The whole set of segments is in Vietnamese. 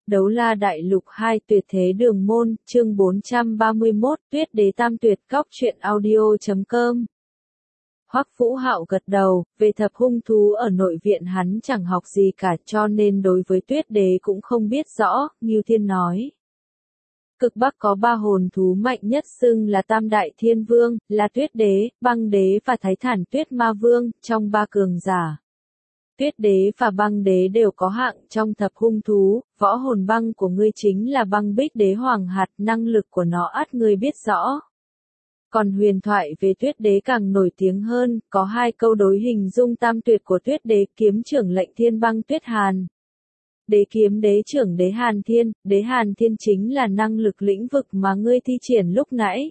Đấu La Đại Lục 2 Tuyệt Thế Đường Môn, chương 431, Tuyết Đế Tam Tuyệt. Cóc truyện audio.com. Hoắc Vũ Hạo gật đầu, về thập hung thú ở nội viện hắn chẳng học gì cả, cho nên đối với Tuyết Đế cũng không biết rõ. Ngưu Thiên nói, cực Bắc có 3 hồn thú mạnh nhất xưng là Tam Đại Thiên Vương, là Tuyết Đế, Băng Đế và Thái Thản Tuyết Ma Vương. Trong 3 cường giả, Tuyết Đế và Băng Đế đều có hạng trong thập hung thú. Võ hồn băng của ngươi chính là Băng Bích Đế Hoàng Hạt, năng lực của nó ắt ngươi biết rõ. Còn huyền thoại về Tuyết Đế càng nổi tiếng hơn, có 2 câu đối hình dung tam tuyệt của Tuyết Đế: kiếm trưởng lệnh thiên băng Tuyết Hàn, đế kiếm đế trưởng đế Hàn Thiên. Đế Hàn Thiên chính là năng lực lĩnh vực mà ngươi thi triển lúc nãy.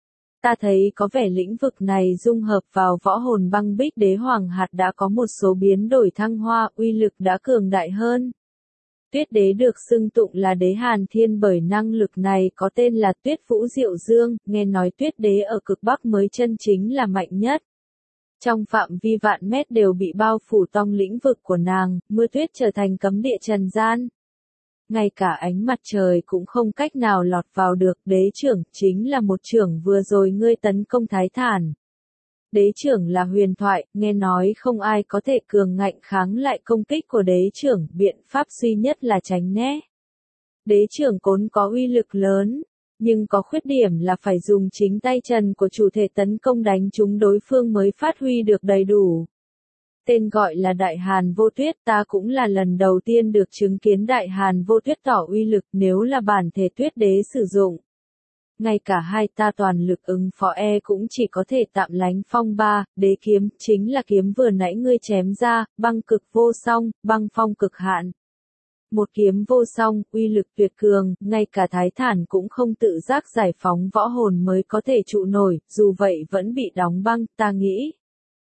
Ta thấy có vẻ lĩnh vực này dung hợp vào võ hồn Băng Bích Đế Hoàng Hạt đã có một số biến đổi thăng hoa, uy lực đã cường đại hơn. Tuyết Đế được xưng tụng là đế Hàn Thiên bởi năng lực này có tên là Tuyết Vũ Diệu Dương. Nghe nói Tuyết Đế ở cực Bắc mới chân chính là mạnh nhất. Trong phạm vi vạn mét đều bị bao phủ trong lĩnh vực của nàng, mưa tuyết trở thành cấm địa trần gian. Ngay cả ánh mặt trời cũng không cách nào lọt vào được. Đế trưởng chính là một trưởng vừa rồi ngươi tấn công Thái Thản. Đế trưởng là huyền thoại, nghe nói không ai có thể cường ngạnh kháng lại công kích của đế trưởng, biện pháp duy nhất là tránh né. Đế trưởng cốn có uy lực lớn, nhưng có khuyết điểm là phải dùng chính tay chân của chủ thể tấn công đánh trúng đối phương mới phát huy được đầy đủ. Tên gọi là Đại Hàn Vô Tuyết, ta cũng là lần đầu tiên được chứng kiến Đại Hàn Vô Tuyết tỏ uy lực. Nếu là bản thể Tuyết Đế sử dụng, ngay cả hai ta toàn lực ứng phó cũng chỉ có thể tạm lánh phong ba. Đế kiếm chính là kiếm vừa nãy ngươi chém ra, băng cực vô song, băng phong cực hạn. Một kiếm vô song, uy lực tuyệt cường, ngay cả Thái Thản cũng không tự giác giải phóng võ hồn mới có thể trụ nổi, dù vậy vẫn bị đóng băng. Ta nghĩ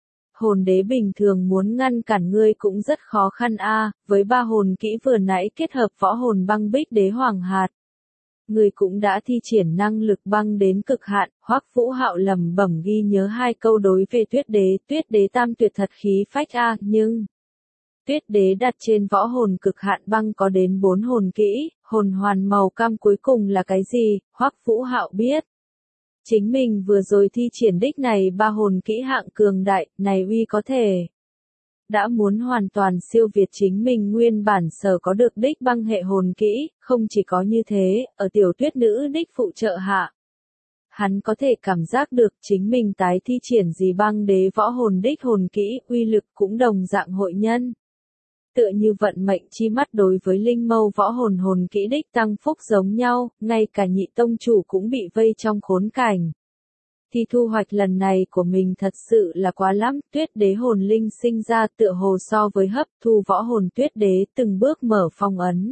hồn đế bình thường muốn ngăn cản ngươi cũng rất khó khăn với 3 hồn kỹ vừa nãy kết hợp võ hồn Băng Bích Đế Hoàng Hạt. Ngươi cũng đã thi triển năng lực băng đến cực hạn. Hoắc Vũ Hạo lẩm bẩm ghi nhớ 2 câu đối về Tuyết Đế tam tuyệt thật khí phách nhưng Tuyết Đế đặt trên võ hồn cực hạn băng có đến 4 hồn kỹ, hồn hoàn màu cam cuối cùng là cái gì? Hoắc Vũ Hạo biết. Chính mình vừa rồi thi triển đích này 3 hồn kỹ hạng cường đại, này uy có thể đã muốn hoàn toàn siêu việt chính mình nguyên bản sở có được đích băng hệ hồn kỹ. Không chỉ có như thế, ở tiểu tuyết nữ đích phụ trợ hạ, hắn có thể cảm giác được chính mình tái thi triển gì băng đế võ hồn đích hồn kỹ, uy lực cũng đồng dạng hội nhân. Tựa như vận mệnh chi mắt đối với linh mâu võ hồn hồn kỹ đích tăng phúc giống nhau, ngay cả nhị tông chủ cũng bị vây trong khốn cảnh. Thì thu hoạch lần này của mình thật sự là quá lắm. Tuyết Đế hồn linh sinh ra tựa hồ so với hấp thu võ hồn Tuyết Đế từng bước mở phong ấn,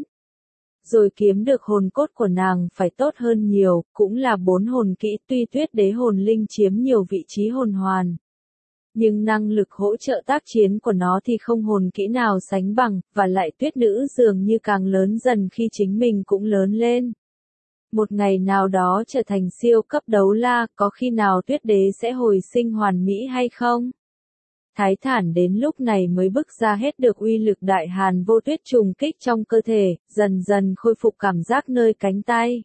rồi kiếm được hồn cốt của nàng phải tốt hơn nhiều, cũng là 4 hồn kỹ. Tuy Tuyết Đế hồn linh chiếm nhiều vị trí hồn hoàn, nhưng năng lực hỗ trợ tác chiến của nó thì không hồn kỹ nào sánh bằng, và lại tuyết nữ dường như càng lớn dần khi chính mình cũng lớn lên. Một ngày nào đó trở thành siêu cấp đấu la, có khi nào Tuyết Đế sẽ hồi sinh hoàn mỹ hay không? Thái Thản đến lúc này mới bức ra hết được uy lực Đại Hàn Vô Tuyết trùng kích trong cơ thể, dần dần khôi phục cảm giác nơi cánh tay.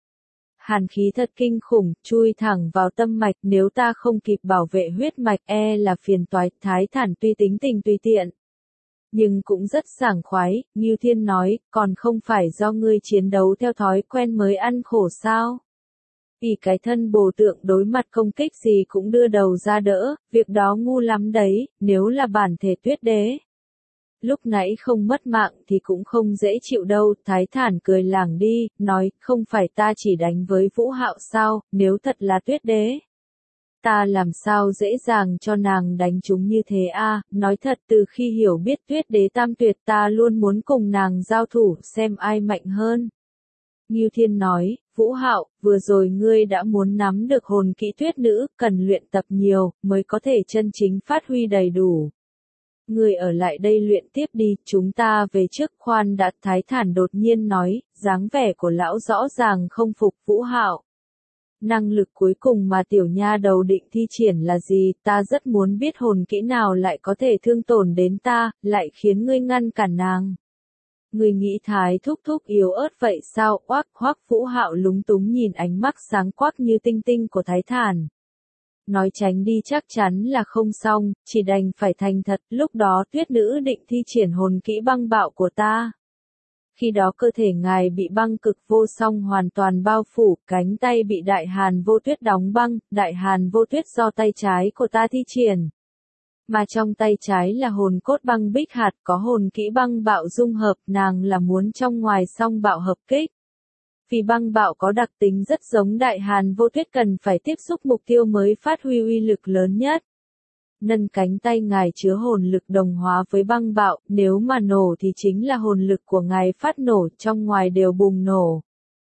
Hàn khí thật kinh khủng, chui thẳng vào tâm mạch, nếu ta không kịp bảo vệ huyết mạch là phiền toái. Thái Thản tuy tính tình tùy tiện, nhưng cũng rất sảng khoái. Ngưu Thiên nói, còn không phải do ngươi chiến đấu theo thói quen mới ăn khổ sao? Vì cái thân bồ tượng đối mặt công kích gì cũng đưa đầu ra đỡ, việc đó ngu lắm đấy. Nếu là bản thể Tuyết Đế lúc nãy không mất mạng thì cũng không dễ chịu đâu. Thái Thản cười lảng đi, nói, không phải ta chỉ đánh với Vũ Hạo sao, nếu thật là Tuyết Đế, ta làm sao dễ dàng cho nàng đánh chúng như thế Nói thật, từ khi hiểu biết Tuyết Đế tam tuyệt ta luôn muốn cùng nàng giao thủ xem ai mạnh hơn. Ngưu Thiên nói, Vũ Hạo, vừa rồi ngươi đã muốn nắm được hồn kỹ tuyết nữ, cần luyện tập nhiều, mới có thể chân chính phát huy đầy đủ. Ngươi ở lại đây luyện tiếp đi, chúng ta về trước. Khoan đã, Thái Thản đột nhiên nói, dáng vẻ của lão rõ ràng không phục. Vũ Hạo, năng lực cuối cùng mà tiểu nha đầu định thi triển là gì? Ta rất muốn biết hồn kỹ nào lại có thể thương tổn đến ta, lại khiến ngươi ngăn cản nàng. Người nghĩ Thái thúc thúc yếu ớt vậy sao? Oác, Hoắc Vũ Hạo lúng túng nhìn ánh mắt sáng quắc như tinh tinh của Thái Thản. Nói tránh đi chắc chắn là không xong, chỉ đành phải thành thật, lúc đó tuyết nữ định thi triển hồn kỹ băng bạo của ta. Khi đó cơ thể ngài bị băng cực vô song hoàn toàn bao phủ, cánh tay bị đại hàn vô tuyết đóng băng, đại hàn vô tuyết do tay trái của ta thi triển. Mà trong tay trái là hồn cốt băng bích hạt có hồn kỹ băng bạo dung hợp, nàng là muốn trong ngoài song bạo hợp kích. Vì băng bạo có đặc tính rất giống đại hàn vô tuyết cần phải tiếp xúc mục tiêu mới phát huy uy lực lớn nhất. Nâng cánh tay ngài chứa hồn lực đồng hóa với băng bạo, nếu mà nổ thì chính là hồn lực của ngài phát nổ, trong ngoài đều bùng nổ.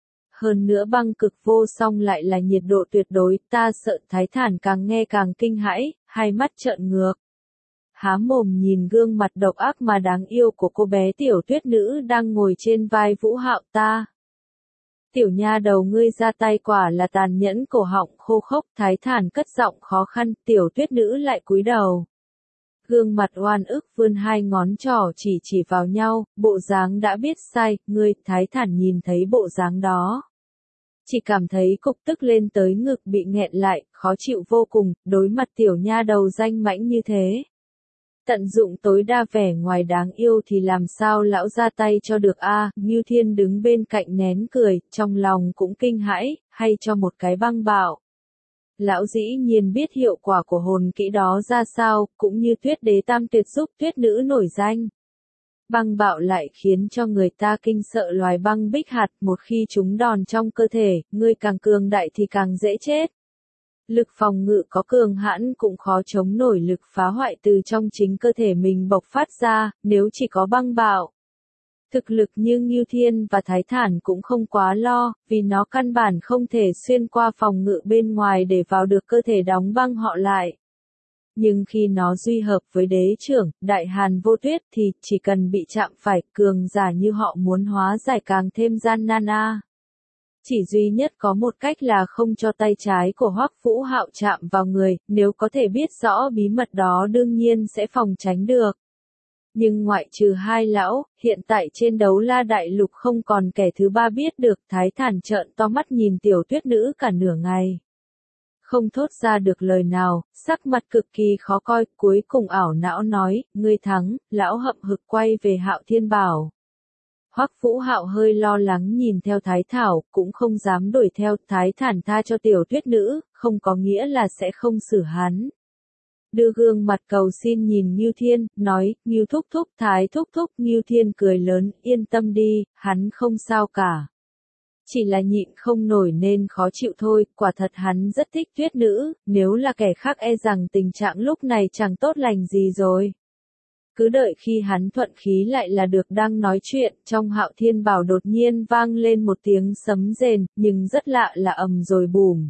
Hơn nữa băng cực vô song lại là nhiệt độ tuyệt đối, ta sợ. Thái Thản càng nghe càng kinh hãi, hai mắt trợn ngược. Há mồm nhìn gương mặt độc ác mà đáng yêu của cô bé tiểu tuyết nữ đang ngồi trên vai Vũ Hạo ta. Tiểu nha đầu ngươi ra tay quả là tàn nhẫn, cổ họng khô khốc. Thái Thản cất giọng khó khăn, tiểu tuyết nữ lại cúi đầu. Gương mặt oan ức vươn hai ngón trỏ chỉ vào nhau, bộ dáng đã biết sai, ngươi. Thái Thản nhìn thấy bộ dáng đó. Chỉ cảm thấy cục tức lên tới ngực bị nghẹn lại, khó chịu vô cùng, đối mặt tiểu nha đầu danh mãnh như thế. Tận dụng tối đa vẻ ngoài đáng yêu thì làm sao lão ra tay cho được a? Ngưu Thiên đứng bên cạnh nén cười, trong lòng cũng kinh hãi, hay cho một cái băng bạo. Lão dĩ nhiên biết hiệu quả của hồn kỹ đó ra sao, cũng như Tuyết Đế Tam Tuyệt giúp tuyết nữ nổi danh. Băng bạo lại khiến cho người ta kinh sợ loài băng bích hạt, một khi chúng đòn trong cơ thể, ngươi càng cường đại thì càng dễ chết. Lực phòng ngự có cường hãn cũng khó chống nổi lực phá hoại từ trong chính cơ thể mình bộc phát ra, nếu chỉ có băng bạo. Thực lực như Ngưu Thiên và Thái Thản cũng không quá lo, vì nó căn bản không thể xuyên qua phòng ngự bên ngoài để vào được cơ thể đóng băng họ lại. Nhưng khi nó duy hợp với đế trưởng, đại hàn vô tuyết thì chỉ cần bị chạm phải, cường giả như họ muốn hóa giải càng thêm gian nan a. Chỉ duy nhất có một cách là không cho tay trái của Hoắc Vũ Hạo chạm vào người, nếu có thể biết rõ bí mật đó đương nhiên sẽ phòng tránh được. Nhưng ngoại trừ hai lão, hiện tại trên Đấu La Đại Lục không còn kẻ thứ ba biết được. Thái Thản trợn to mắt nhìn tiểu tuyết nữ cả nửa ngày. Không thốt ra được lời nào, sắc mặt cực kỳ khó coi, cuối cùng ảo não nói, ngươi thắng. Lão hậm hực quay về Hạo Thiên bảo. Hoắc Vũ Hạo hơi lo lắng nhìn theo Thái Thảo, cũng không dám đuổi theo. Thái Thản tha cho tiểu tuyết nữ, không có nghĩa là sẽ không xử hắn. Đưa gương mặt cầu xin nhìn Ngưu Thiên, nói, Ngưu thúc thúc, Thái thúc thúc. Ngưu Thiên cười lớn, yên tâm đi, hắn không sao cả. Chỉ là nhịn không nổi nên khó chịu thôi, quả thật hắn rất thích tuyết nữ, nếu là kẻ khác e rằng tình trạng lúc này chẳng tốt lành gì rồi. Cứ đợi khi hắn thuận khí lại là được. Đang nói chuyện, trong Hạo Thiên bảo đột nhiên vang lên một tiếng sấm rền, nhưng rất lạ là ầm rồi bùm.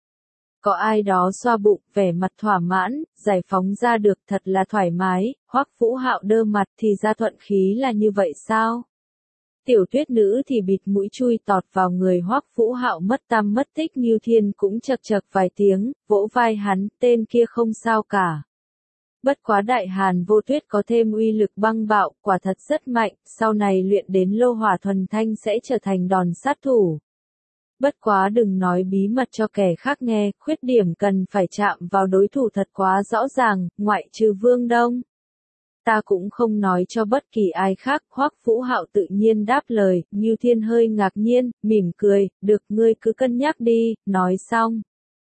Có ai đó xoa bụng, vẻ mặt thỏa mãn, giải phóng ra được, thật là thoải mái. Hoắc Vũ Hạo đơ mặt, thì ra thuận khí là như vậy sao? Tiểu tuyết nữ thì bịt mũi chui tọt vào người Hoắc Vũ Hạo mất tăm mất tích. Ngưu Thiên cũng chậc chậc vài tiếng, vỗ vai hắn, tên kia không sao cả. Bất quá đại hàn vô tuyết có thêm uy lực băng bạo, quả thật rất mạnh, sau này luyện đến lô hỏa thuần thanh sẽ trở thành đòn sát thủ. Bất quá đừng nói bí mật cho kẻ khác nghe, khuyết điểm cần phải chạm vào đối thủ thật quá rõ ràng, ngoại trừ Vương Đông. Ta cũng không nói cho bất kỳ ai khác. Hoắc Vũ Hạo tự nhiên đáp lời. Ngưu Thiên hơi ngạc nhiên, mỉm cười, được, ngươi cứ cân nhắc đi. Nói xong,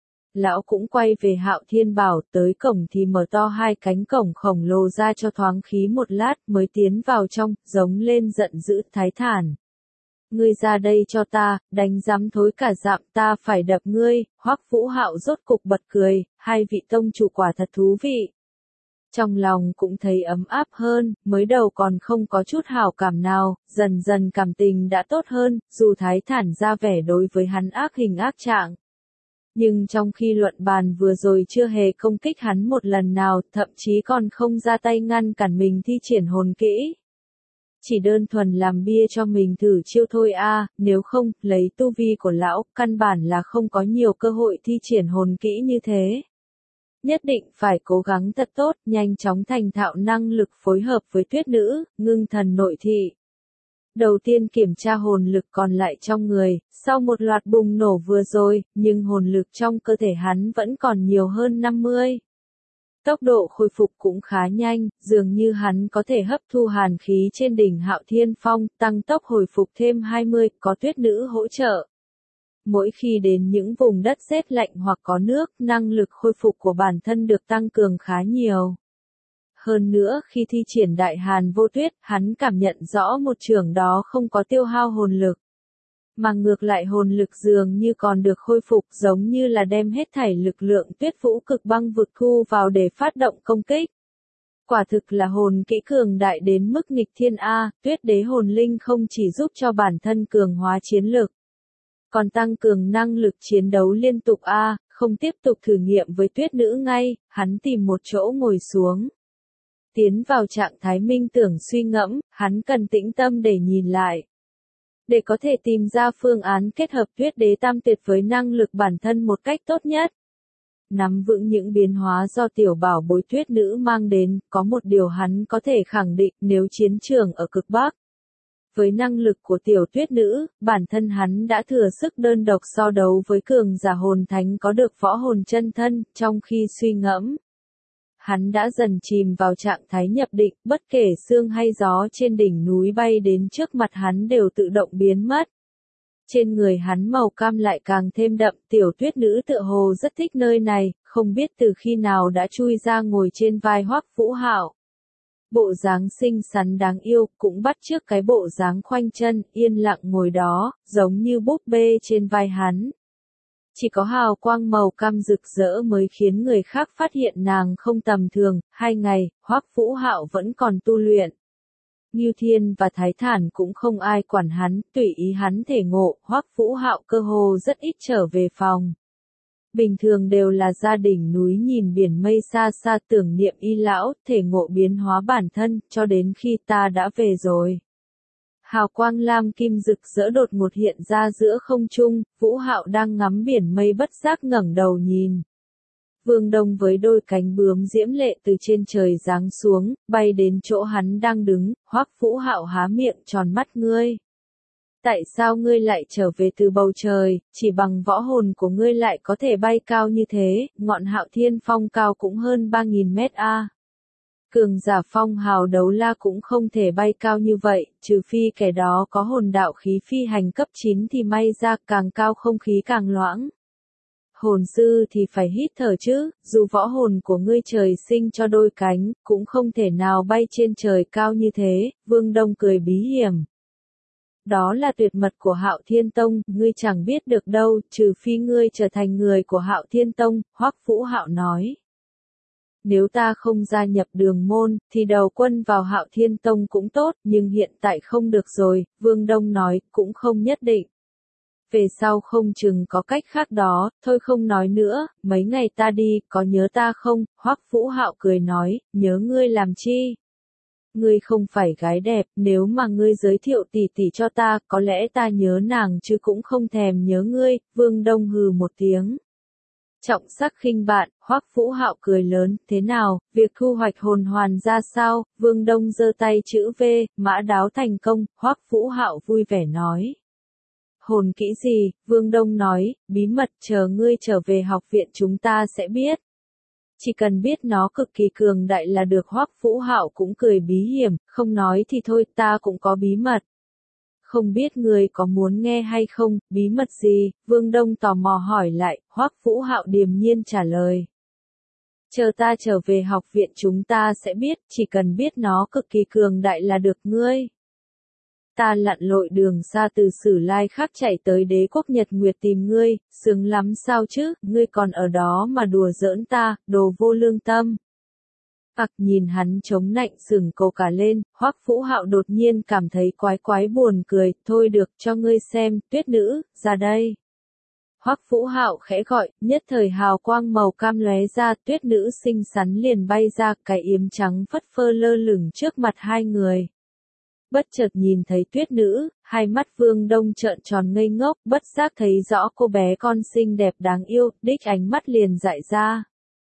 lão cũng quay về Hạo Thiên bảo. Tới cổng thì mở to hai cánh cổng khổng lồ ra cho thoáng khí một lát, mới tiến vào trong, giống lên giận dữ. Thái Thản, ngươi ra đây cho ta, đánh rắm thối cả dạm, ta phải đập ngươi. Hoắc Vũ Hạo rốt cục bật cười, hai vị tông chủ quả thật thú vị. Trong lòng cũng thấy ấm áp hơn, mới đầu còn không có chút hảo cảm nào, dần dần cảm tình đã tốt hơn, dù Thái Thản ra vẻ đối với hắn ác hình ác trạng. Nhưng trong khi luận bàn vừa rồi chưa hề công kích hắn một lần nào, thậm chí còn không ra tay ngăn cản mình thi triển hồn kỹ. Chỉ đơn thuần làm bia cho mình thử chiêu thôi a, nếu không, lấy tu vi của lão, căn bản là không có nhiều cơ hội thi triển hồn kỹ như thế. Nhất định phải cố gắng thật tốt, nhanh chóng thành thạo năng lực phối hợp với tuyết nữ, ngưng thần nội thị. Đầu tiên kiểm tra hồn lực còn lại trong người, sau một loạt bùng nổ vừa rồi, nhưng hồn lực trong cơ thể hắn vẫn còn nhiều hơn 50. Tốc độ khôi phục cũng khá nhanh, dường như hắn có thể hấp thu hàn khí trên đỉnh Hạo Thiên Phong, tăng tốc hồi phục thêm 20, có tuyết nữ hỗ trợ. Mỗi khi đến những vùng đất rét lạnh hoặc có nước, năng lực khôi phục của bản thân được tăng cường khá nhiều. Hơn nữa khi thi triển đại hàn vô tuyết, hắn cảm nhận rõ một trường đó không có tiêu hao hồn lực. Mà ngược lại hồn lực dường như còn được khôi phục, giống như là đem hết thảy lực lượng tuyết vũ cực băng vực thu vào để phát động công kích. Quả thực là hồn kỹ cường đại đến mức nghịch thiên A, tuyết đế hồn linh không chỉ giúp cho bản thân cường hóa chiến lực, còn tăng cường năng lực chiến đấu liên tục A, không tiếp tục thử nghiệm với tuyết nữ ngay, hắn tìm một chỗ ngồi xuống. Tiến vào trạng thái minh tưởng suy ngẫm, hắn cần tĩnh tâm để nhìn lại. Để có thể tìm ra phương án kết hợp tuyết đế tam tuyệt với năng lực bản thân một cách tốt nhất. Nắm vững những biến hóa do tiểu bảo bối tuyết nữ mang đến, có một điều hắn có thể khẳng định nếu chiến trường ở cực Bắc. Với năng lực của tiểu tuyết nữ, bản thân hắn đã thừa sức đơn độc so đấu với cường giả hồn thánh có được võ hồn chân thân, trong khi suy ngẫm. Hắn đã dần chìm vào trạng thái nhập định, bất kể sương hay gió trên đỉnh núi bay đến trước mặt hắn đều tự động biến mất. Trên người hắn màu cam lại càng thêm đậm, tiểu tuyết nữ tựa hồ rất thích nơi này, không biết từ khi nào đã chui ra ngồi trên vai Hoắc Vũ Hạo. Bộ dáng xinh xắn đáng yêu, cũng bắt chước cái bộ dáng khoanh chân, yên lặng ngồi đó, giống như búp bê trên vai hắn. Chỉ có hào quang màu cam rực rỡ mới khiến người khác phát hiện nàng không tầm thường. 2 ngày, Hoắc Vũ Hạo vẫn còn tu luyện. Ngưu Thiên và Thái Thản cũng không ai quản hắn, tùy ý hắn thể ngộ. Hoắc Vũ Hạo cơ hồ rất ít trở về phòng. Bình thường đều là gia đình núi nhìn biển mây xa xa tưởng niệm y lão, thể ngộ biến hóa bản thân, cho đến khi ta đã về rồi. Hào quang lam kim rực rỡ đột ngột hiện ra giữa không trung, Vũ Hạo đang ngắm biển mây bất giác ngẩng đầu nhìn. Vương Đông với đôi cánh bướm diễm lệ từ trên trời giáng xuống, bay đến chỗ hắn đang đứng. Hoắc Vũ Hạo há miệng tròn mắt ngươi. Tại sao ngươi lại trở về từ bầu trời, chỉ bằng võ hồn của ngươi lại có thể bay cao như thế, ngọn Hạo Thiên Phong cao cũng hơn 3.000 mét a. Cường giả phong hào đấu la cũng không thể bay cao như vậy, trừ phi kẻ đó có hồn đạo khí phi hành cấp 9 thì may ra càng cao không khí càng loãng. Hồn sư thì phải hít thở chứ, dù võ hồn của ngươi trời sinh cho đôi cánh, cũng không thể nào bay trên trời cao như thế. Vương Đông cười bí hiểm. Đó là tuyệt mật của Hạo Thiên Tông, ngươi chẳng biết được đâu, trừ phi ngươi trở thành người của Hạo Thiên Tông, Hoắc Vũ Hạo nói. Nếu ta không gia nhập Đường Môn, thì đầu quân vào Hạo Thiên Tông cũng tốt, nhưng hiện tại không được rồi, Vương Đông nói, cũng không nhất định. Về sau không chừng có cách khác đó, thôi không nói nữa, mấy ngày ta đi, có nhớ ta không? Hoắc Vũ Hạo cười nói, nhớ ngươi làm chi? Ngươi không phải gái đẹp, nếu mà ngươi giới thiệu tỷ tỷ cho ta, có lẽ ta nhớ nàng chứ cũng không thèm nhớ ngươi. Vương Đông hừ một tiếng. Trọng sắc khinh bạn, Hoắc Vũ Hạo cười lớn, thế nào, việc thu hoạch hồn hoàn ra sao? Vương Đông giơ tay chữ V, mã đáo thành công. Hoắc Vũ Hạo vui vẻ nói. Hồn kỹ gì? Vương Đông nói, bí mật, chờ ngươi trở về học viện chúng ta sẽ biết. Chỉ cần biết nó cực kỳ cường đại là được. Hoắc Vũ Hạo cũng cười bí hiểm, không nói thì thôi, ta cũng có bí mật. Không biết ngươi có muốn nghe hay không, bí mật gì? Vương Đông tò mò hỏi lại. Hoắc Vũ Hạo điềm nhiên trả lời. Chờ ta trở về học viện chúng ta sẽ biết, chỉ cần biết nó cực kỳ cường đại là được. Ngươi. Ta lặn lội đường xa từ Sử Lai Khắc chạy tới Đế quốc Nhật Nguyệt tìm ngươi, sướng lắm sao chứ, ngươi còn ở đó mà đùa giỡn ta, đồ vô lương tâm. Nhìn hắn chống nạnh sừng cổ cả lên, Hoắc Vũ Hạo đột nhiên cảm thấy quái quái buồn cười, thôi được cho ngươi xem, tuyết nữ, ra đây. Hoắc Vũ Hạo khẽ gọi, nhất thời hào quang màu cam lóe ra, tuyết nữ xinh xắn liền bay ra, cái yếm trắng phất phơ lơ lửng trước mặt hai người. Bất chợt nhìn thấy tuyết nữ, hai mắt Vương Đông trợn tròn ngây ngốc, bất giác thấy rõ cô bé con xinh đẹp đáng yêu, đích ánh mắt liền dại ra.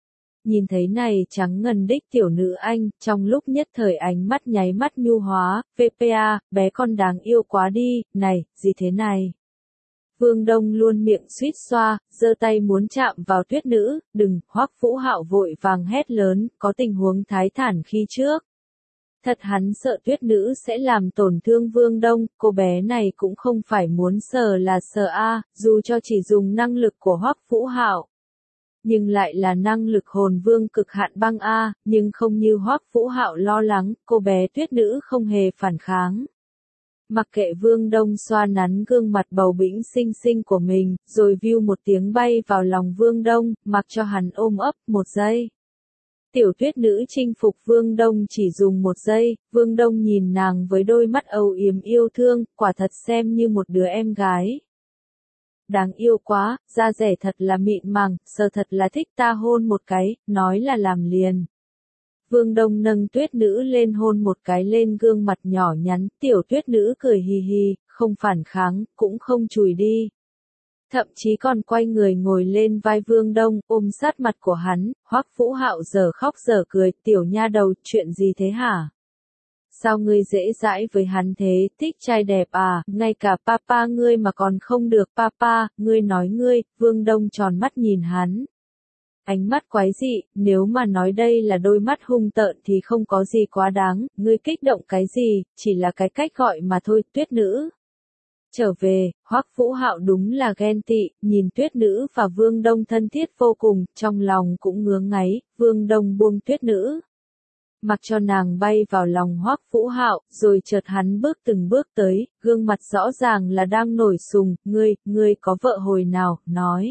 Nhìn thấy này trắng ngần đích tiểu nữ anh, trong lúc nhất thời ánh mắt nháy mắt nhu hóa, VPA, bé con đáng yêu quá đi, này, gì thế này? Vương Đông luôn miệng suýt xoa, giơ tay muốn chạm vào Tuyết Nữ, đừng, Hoắc Vũ Hạo vội vàng hét lớn, có tình huống thái thản khi trước. Thật hắn sợ Tuyết Nữ sẽ làm tổn thương Vương Đông, cô bé này cũng không phải muốn sờ là sờ a, dù cho chỉ dùng năng lực của Hoắc Vũ Hạo. Nhưng lại là năng lực hồn vương cực hạn băng a, nhưng không như Hoắc Vũ Hạo lo lắng, cô bé Tuyết Nữ không hề phản kháng. Mặc kệ Vương Đông xoa nắn gương mặt bầu bĩnh xinh xinh của mình, rồi view một tiếng bay vào lòng Vương Đông, mặc cho hắn ôm ấp, 1 giây. Tiểu Tuyết Nữ chinh phục Vương Đông chỉ dùng 1 giây, Vương Đông nhìn nàng với đôi mắt âu yếm yêu thương, quả thật xem như một đứa em gái. Đáng yêu quá, da rẻ thật là mịn màng, sờ thật là thích ta hôn một cái, nói là làm liền. Vương Đông nâng Tuyết Nữ lên hôn một cái lên gương mặt nhỏ nhắn, tiểu Tuyết Nữ cười hì hì, không phản kháng, cũng không chùi đi. Thậm chí còn quay người ngồi lên vai Vương Đông, ôm sát mặt của hắn, Hoắc Vũ Hạo giờ khóc giờ cười, tiểu nha đầu, chuyện gì thế hả? Sao ngươi dễ dãi với hắn thế, thích trai đẹp à, ngay cả papa ngươi mà còn không được papa, ngươi nói ngươi, Vương Đông tròn mắt nhìn hắn. Ánh mắt quái dị, nếu mà nói đây là đôi mắt hung tợn thì không có gì quá đáng, ngươi kích động cái gì, chỉ là cái cách gọi mà thôi, Tuyết Nữ. Trở về, Hoắc Vũ Hạo đúng là ghen tị, nhìn Tuyết Nữ và Vương Đông thân thiết vô cùng, trong lòng cũng ngứa ngáy, Vương Đông buông Tuyết Nữ. Mặc cho nàng bay vào lòng Hoắc Vũ Hạo, rồi chợt hắn bước từng bước tới, gương mặt rõ ràng là đang nổi sùng, ngươi có vợ hồi nào, nói.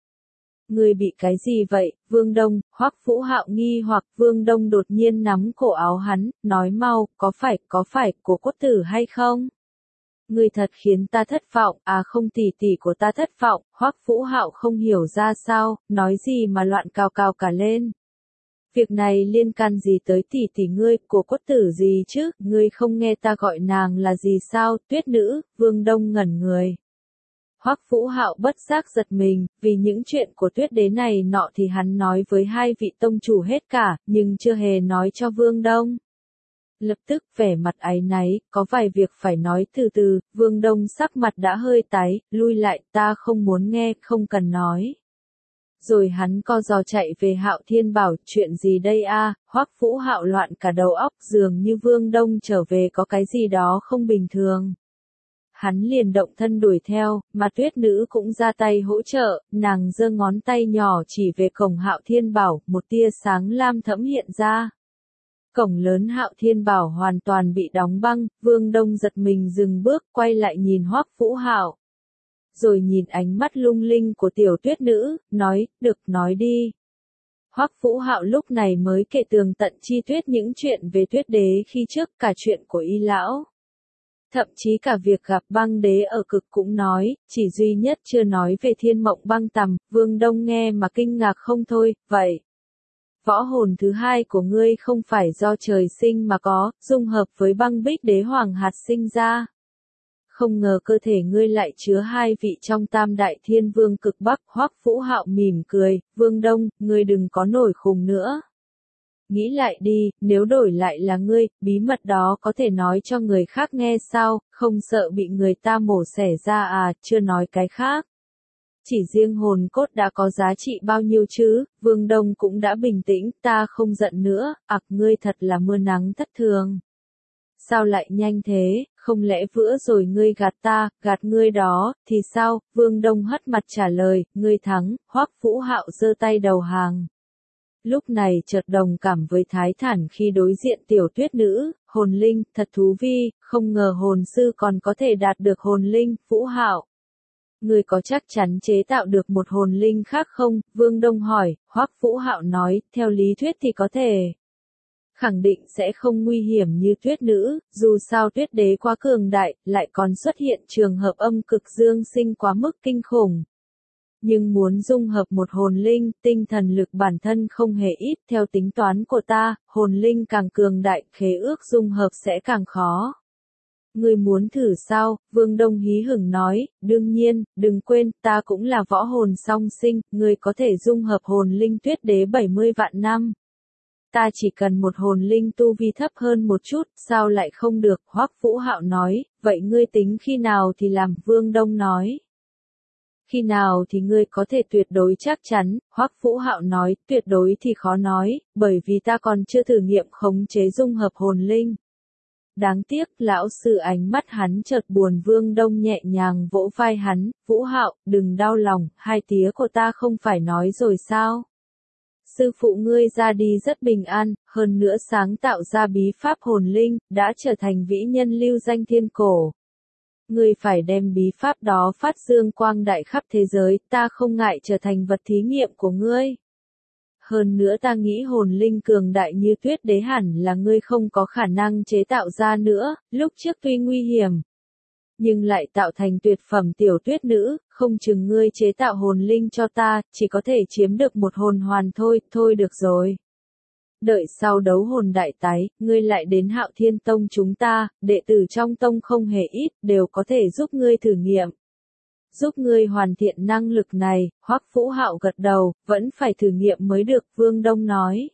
Ngươi bị cái gì vậy, Vương Đông, Hoắc Vũ Hạo nghi hoặc Vương Đông đột nhiên nắm cổ áo hắn, nói mau, có phải, của cốt tử hay không? Ngươi thật khiến ta thất vọng, à không tỷ tỷ của ta thất vọng, Hoắc Vũ Hạo không hiểu ra sao, nói gì mà loạn cào cào cả lên. Việc này liên can gì tới tỷ tỷ ngươi, của cốt tử gì chứ, ngươi không nghe ta gọi nàng là gì sao, Tuyết Nữ, Vương Đông ngẩn người. Hoắc Vũ Hạo bất giác giật mình, vì những chuyện của Tuyết Đế này nọ thì hắn nói với 2 vị tông chủ hết cả, nhưng chưa hề nói cho Vương Đông. Lập tức vẻ mặt áy náy, có vài việc phải nói từ từ, Vương Đông sắc mặt đã hơi tái, lui lại, ta không muốn nghe, không cần nói. Rồi hắn co giò chạy về Hạo Thiên bảo, chuyện gì đây a? Hoắc Vũ Hạo loạn cả đầu óc, dường như Vương Đông trở về có cái gì đó không bình thường. Hắn liền động thân đuổi theo, mà Tuyết Nữ cũng ra tay hỗ trợ, nàng giơ ngón tay nhỏ chỉ về cổng Hạo Thiên bảo, một tia sáng lam thẫm hiện ra. Cổng lớn Hạo Thiên bảo hoàn toàn bị đóng băng, Vương Đông giật mình dừng bước, quay lại nhìn Hoắc Vũ Hạo. Rồi nhìn ánh mắt lung linh của tiểu Tuyết Nữ, nói, được, nói đi. Hoắc Vũ Hạo lúc này mới kể tường tận chi tiết những chuyện về Tuyết Đế khi trước, cả chuyện của Y lão. Thậm chí cả việc gặp băng đế ở cực cũng nói, chỉ duy nhất chưa nói về Thiên Mộng Băng Tầm, Vương Đông nghe mà kinh ngạc không thôi, vậy. Võ hồn thứ 2 của ngươi không phải do trời sinh mà có, dung hợp với băng bích đế hoàng hạt sinh ra. Không ngờ cơ thể ngươi lại chứa 2 vị trong Tam Đại Thiên Vương cực Bắc, Hoắc Vũ Hạo mỉm cười, Vương Đông, ngươi đừng có nổi khùng nữa. Nghĩ lại đi, nếu đổi lại là ngươi, bí mật đó có thể nói cho người khác nghe sao, không sợ bị người ta mổ xẻ ra à, chưa nói cái khác. Chỉ riêng hồn cốt đã có giá trị bao nhiêu chứ, Vương Đông cũng đã bình tĩnh, ta không giận nữa, ngươi thật là mưa nắng thất thường. Sao lại nhanh thế, không lẽ vừa rồi ngươi gạt ta, gạt ngươi đó, thì sao, Vương Đông hất mặt trả lời, ngươi thắng, Hoắc Vũ Hạo giơ tay đầu hàng. Lúc này chợt đồng cảm với Thái Thản khi đối diện tiểu Tuyết Nữ, hồn linh, thật thú vi, không ngờ hồn sư còn có thể đạt được hồn linh, Vũ Hạo. Ngươi có chắc chắn chế tạo được một hồn linh khác không? Vương Đông hỏi, Hoắc Vũ Hạo nói, theo lý thuyết thì có thể. Khẳng định sẽ không nguy hiểm như Tuyết Nữ, dù sao Tuyết Đế quá cường đại, lại còn xuất hiện trường hợp âm cực dương sinh quá mức kinh khủng. Nhưng muốn dung hợp một hồn linh, tinh thần lực bản thân không hề ít, theo tính toán của ta, hồn linh càng cường đại, khế ước dung hợp sẽ càng khó. Ngươi muốn thử sao? Vương Đông hí hửng nói, đương nhiên, đừng quên, ta cũng là võ hồn song sinh, ngươi có thể dung hợp hồn linh tuyết đế 70 vạn năm. Ta chỉ cần một hồn linh tu vi thấp hơn một chút, sao lại không được? Hoắc Vũ Hạo nói, vậy ngươi tính khi nào thì làm? Vương Đông nói. Khi nào thì ngươi có thể tuyệt đối chắc chắn? Hoắc Vũ Hạo nói, tuyệt đối thì khó nói, bởi vì ta còn chưa thử nghiệm khống chế dung hợp hồn linh. Đáng tiếc, lão sư ánh mắt hắn chợt buồn. Vương Đông nhẹ nhàng vỗ vai hắn, Vũ Hạo, đừng đau lòng, hai tía của ta không phải nói rồi sao? Sư phụ ngươi ra đi rất bình an, hơn nữa sáng tạo ra bí pháp hồn linh, đã trở thành vĩ nhân lưu danh thiên cổ. Ngươi phải đem bí pháp đó phát dương quang đại khắp thế giới, ta không ngại trở thành vật thí nghiệm của ngươi. Hơn nữa ta nghĩ hồn linh cường đại như tuyết đế hẳn là ngươi không có khả năng chế tạo ra nữa, lúc trước tuy nguy hiểm, nhưng lại tạo thành tuyệt phẩm tiểu tuyết nữ, không chừng ngươi chế tạo hồn linh cho ta, chỉ có thể chiếm được một hồn hoàn thôi, thôi được rồi. Đợi sau đấu hồn đại tái, ngươi lại đến Hạo Thiên Tông chúng ta, đệ tử trong tông không hề ít, đều có thể giúp ngươi thử nghiệm. Giúp ngươi hoàn thiện năng lực này, Hoắc Vũ Hạo gật đầu, vẫn phải thử nghiệm mới được, Vương Đông nói.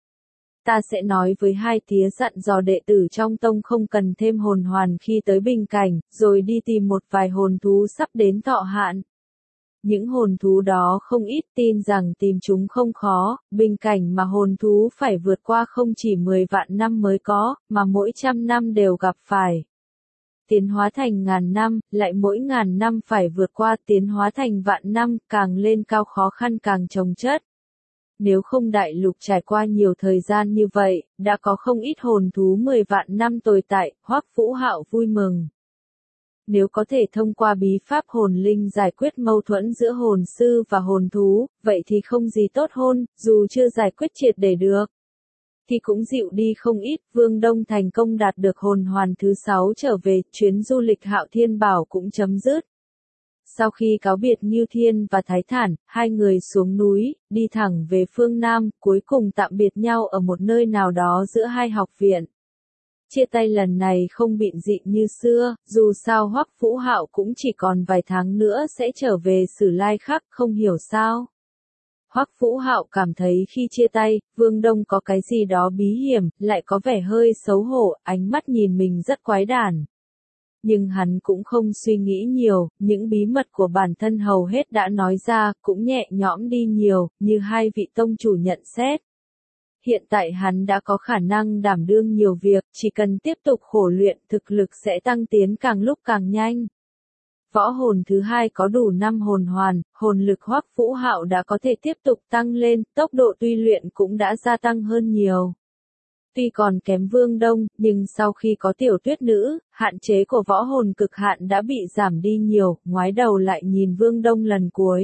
Ta sẽ nói với hai tía dặn dò đệ tử trong tông không cần thêm hồn hoàn khi tới bình cảnh, rồi đi tìm một vài hồn thú sắp đến thọ hạn. Những hồn thú đó không ít, tin rằng tìm chúng không khó, bình cảnh mà hồn thú phải vượt qua không chỉ 10 vạn năm mới có, mà mỗi 100 năm đều gặp phải. Tiến hóa thành ngàn năm, lại mỗi ngàn năm phải vượt qua, tiến hóa thành vạn năm, càng lên cao khó khăn càng chồng chất. Nếu không đại lục trải qua nhiều thời gian như vậy, đã có không ít hồn thú 10 vạn năm tồn tại, Hoắc Vũ Hạo vui mừng. Nếu có thể thông qua bí pháp hồn linh giải quyết mâu thuẫn giữa hồn sư và hồn thú, vậy thì không gì tốt hơn, dù chưa giải quyết triệt để được, thì cũng dịu đi không ít. Vương Đông thành công đạt được hồn hoàn thứ 6 trở về, chuyến du lịch Hạo Thiên Bảo cũng chấm dứt. Sau khi cáo biệt Ngưu Thiên và Thái Thản, hai người xuống núi, đi thẳng về phương Nam, cuối cùng tạm biệt nhau ở một nơi nào đó giữa hai học viện. Chia tay lần này không bịn dị như xưa, dù sao Hoắc Vũ Hạo cũng chỉ còn vài tháng nữa sẽ trở về Sử Lai Khắc, không hiểu sao. Hoắc Vũ Hạo cảm thấy khi chia tay, Vương Đông có cái gì đó bí hiểm, lại có vẻ hơi xấu hổ, ánh mắt nhìn mình rất quái đản. Nhưng hắn cũng không suy nghĩ nhiều, những bí mật của bản thân hầu hết đã nói ra, cũng nhẹ nhõm đi nhiều, như hai vị tông chủ nhận xét. Hiện tại hắn đã có khả năng đảm đương nhiều việc, chỉ cần tiếp tục khổ luyện, thực lực sẽ tăng tiến càng lúc càng nhanh. Võ hồn thứ 2 có đủ 5 hồn hoàn, hồn lực Hoắc Vũ Hạo đã có thể tiếp tục tăng lên, tốc độ tuy luyện cũng đã gia tăng hơn nhiều. Tuy còn kém Vương Đông, nhưng sau khi có tiểu tuyết nữ, hạn chế của võ hồn cực hạn đã bị giảm đi nhiều, ngoái đầu lại nhìn Vương Đông lần cuối.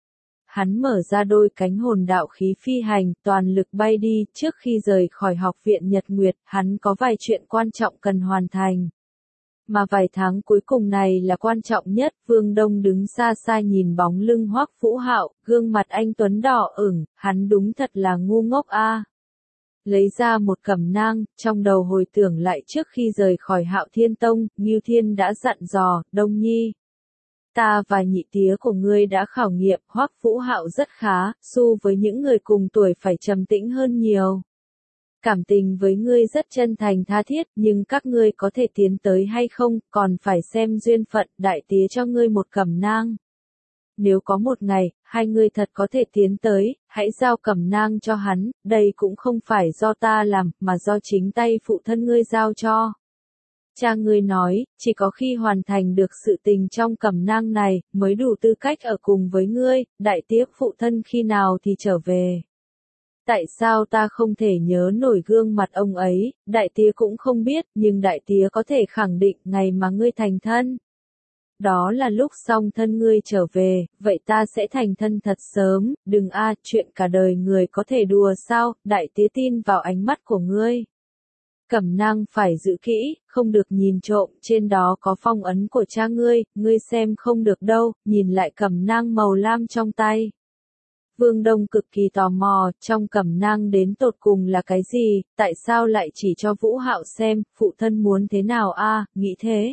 Hắn mở ra đôi cánh hồn đạo khí phi hành, toàn lực bay đi, trước khi rời khỏi học viện Nhật Nguyệt, hắn có vài chuyện quan trọng cần hoàn thành. Mà vài tháng cuối cùng này là quan trọng nhất, Vương Đông đứng xa xa nhìn bóng lưng Hoắc Vũ Hạo, gương mặt anh tuấn đỏ ửng, hắn đúng thật là ngu ngốc a. Lấy ra một cẩm nang, trong đầu hồi tưởng lại trước khi rời khỏi Hạo Thiên Tông, Ngưu Thiên đã dặn dò, Đông Nhi. Ta và nhị tía của ngươi đã khảo nghiệm, Hoắc Vũ Hạo rất khá, so với những người cùng tuổi phải trầm tĩnh hơn nhiều. Cảm tình với ngươi rất chân thành tha thiết, nhưng các ngươi có thể tiến tới hay không, còn phải xem duyên phận, đại tía cho ngươi một cẩm nang. Nếu có một ngày, hai ngươi thật có thể tiến tới, hãy giao cẩm nang cho hắn, đây cũng không phải do ta làm, mà do chính tay phụ thân ngươi giao cho. Cha ngươi nói, chỉ có khi hoàn thành được sự tình trong cẩm nang này, mới đủ tư cách ở cùng với ngươi, đại tía phụ thân khi nào thì trở về. Tại sao ta không thể nhớ nổi gương mặt ông ấy, đại tía cũng không biết, nhưng đại tía có thể khẳng định ngày mà ngươi thành thân. Đó là lúc song thân ngươi trở về, vậy ta sẽ thành thân thật sớm, đừng chuyện cả đời người có thể đùa sao, đại tía tin vào ánh mắt của ngươi. Cẩm nang phải giữ kỹ, không được nhìn trộm, trên đó có phong ấn của cha ngươi xem không được đâu, nhìn lại cẩm nang màu lam trong tay. Vương Đông cực kỳ tò mò, trong cẩm nang đến tột cùng là cái gì, tại sao lại chỉ cho Vũ Hạo xem, phụ thân muốn thế nào a, nghĩ thế.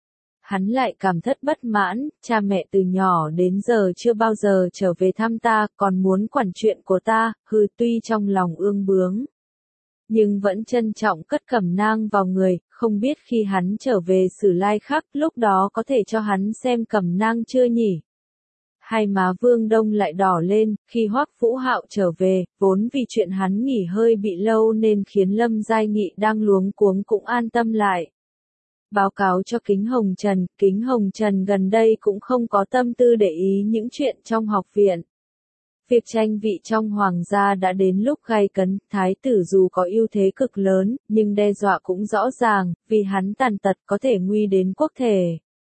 Hắn lại cảm thất bất mãn, cha mẹ từ nhỏ đến giờ chưa bao giờ trở về thăm ta, còn muốn quản chuyện của ta, tuy trong lòng ương bướng. Nhưng vẫn trân trọng cất cẩm nang vào người, không biết khi hắn trở về Sử Lai Khắc lúc đó có thể cho hắn xem cẩm nang chưa nhỉ? Hai má Vương Đông lại đỏ lên, khi Hoắc Vũ Hạo trở về, vốn vì chuyện hắn nghỉ hơi bị lâu nên khiến Lâm Giai Nghị đang luống cuống cũng an tâm lại. Báo cáo cho Kính Hồng Trần gần đây cũng không có tâm tư để ý những chuyện trong học viện. Việc tranh vị trong hoàng gia đã đến lúc gay cấn, thái tử dù có ưu thế cực lớn, nhưng đe dọa cũng rõ ràng, vì hắn tàn tật có thể nguy đến quốc thể.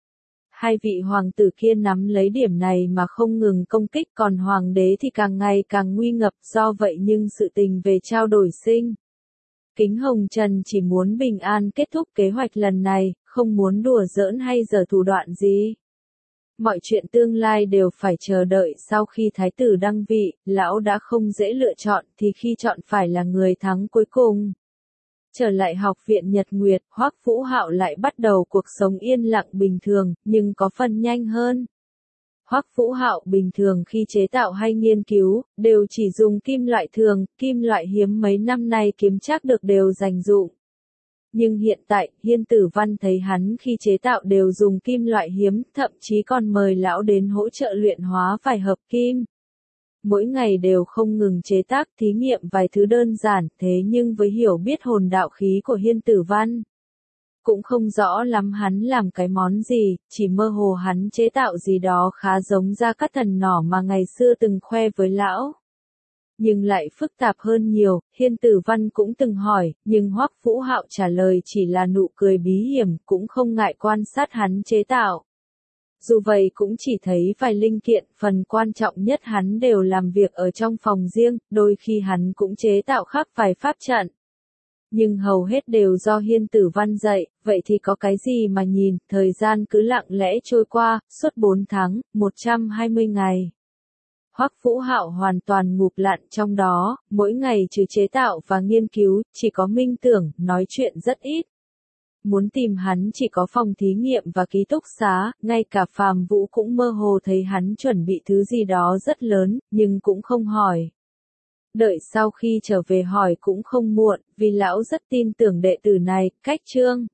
Hai vị hoàng tử kia nắm lấy điểm này mà không ngừng công kích, còn hoàng đế thì càng ngày càng nguy ngập, do vậy nhưng sự tình về trao đổi sinh. Kính Hồng Trần chỉ muốn bình an kết thúc kế hoạch lần này, không muốn đùa giỡn hay giở thủ đoạn gì. Mọi chuyện tương lai đều phải chờ đợi sau khi thái tử đăng vị, lão đã không dễ lựa chọn thì khi chọn phải là người thắng cuối cùng. Trở lại học viện Nhật Nguyệt, Hoắc Vũ Hạo lại bắt đầu cuộc sống yên lặng bình thường, nhưng có phần nhanh hơn. Hoắc Vũ Hạo bình thường khi chế tạo hay nghiên cứu, đều chỉ dùng kim loại thường, kim loại hiếm mấy năm nay kiếm trác được đều dành dụng. Nhưng hiện tại, Hiên Tử Văn thấy hắn khi chế tạo đều dùng kim loại hiếm, thậm chí còn mời lão đến hỗ trợ luyện hóa vài hợp kim. Mỗi ngày đều không ngừng chế tác thí nghiệm vài thứ đơn giản, thế nhưng với hiểu biết hồn đạo khí của Hiên Tử Văn, cũng không rõ lắm hắn làm cái món gì, chỉ mơ hồ hắn chế tạo gì đó khá giống Gia Cát Thần nỏ mà ngày xưa từng khoe với lão. Nhưng lại phức tạp hơn nhiều, Hiên Tử Văn cũng từng hỏi, nhưng Hoắc Vũ Hạo trả lời chỉ là nụ cười bí hiểm, cũng không ngại quan sát hắn chế tạo. Dù vậy cũng chỉ thấy vài linh kiện, phần quan trọng nhất hắn đều làm việc ở trong phòng riêng, đôi khi hắn cũng chế tạo khác vài pháp trận. Nhưng hầu hết đều do Hiên Tử Văn dạy, vậy thì có cái gì mà nhìn, thời gian cứ lặng lẽ trôi qua, suốt 4 tháng, 120 ngày. Hoắc Vũ Hạo hoàn toàn ngụp lặn trong đó, mỗi ngày trừ chế tạo và nghiên cứu, chỉ có minh tưởng, nói chuyện rất ít. Muốn tìm hắn chỉ có phòng thí nghiệm và ký túc xá, ngay cả Phàm Vũ cũng mơ hồ thấy hắn chuẩn bị thứ gì đó rất lớn, nhưng cũng không hỏi. Đợi sau khi trở về hỏi cũng không muộn, vì lão rất tin tưởng đệ tử này, cách chương.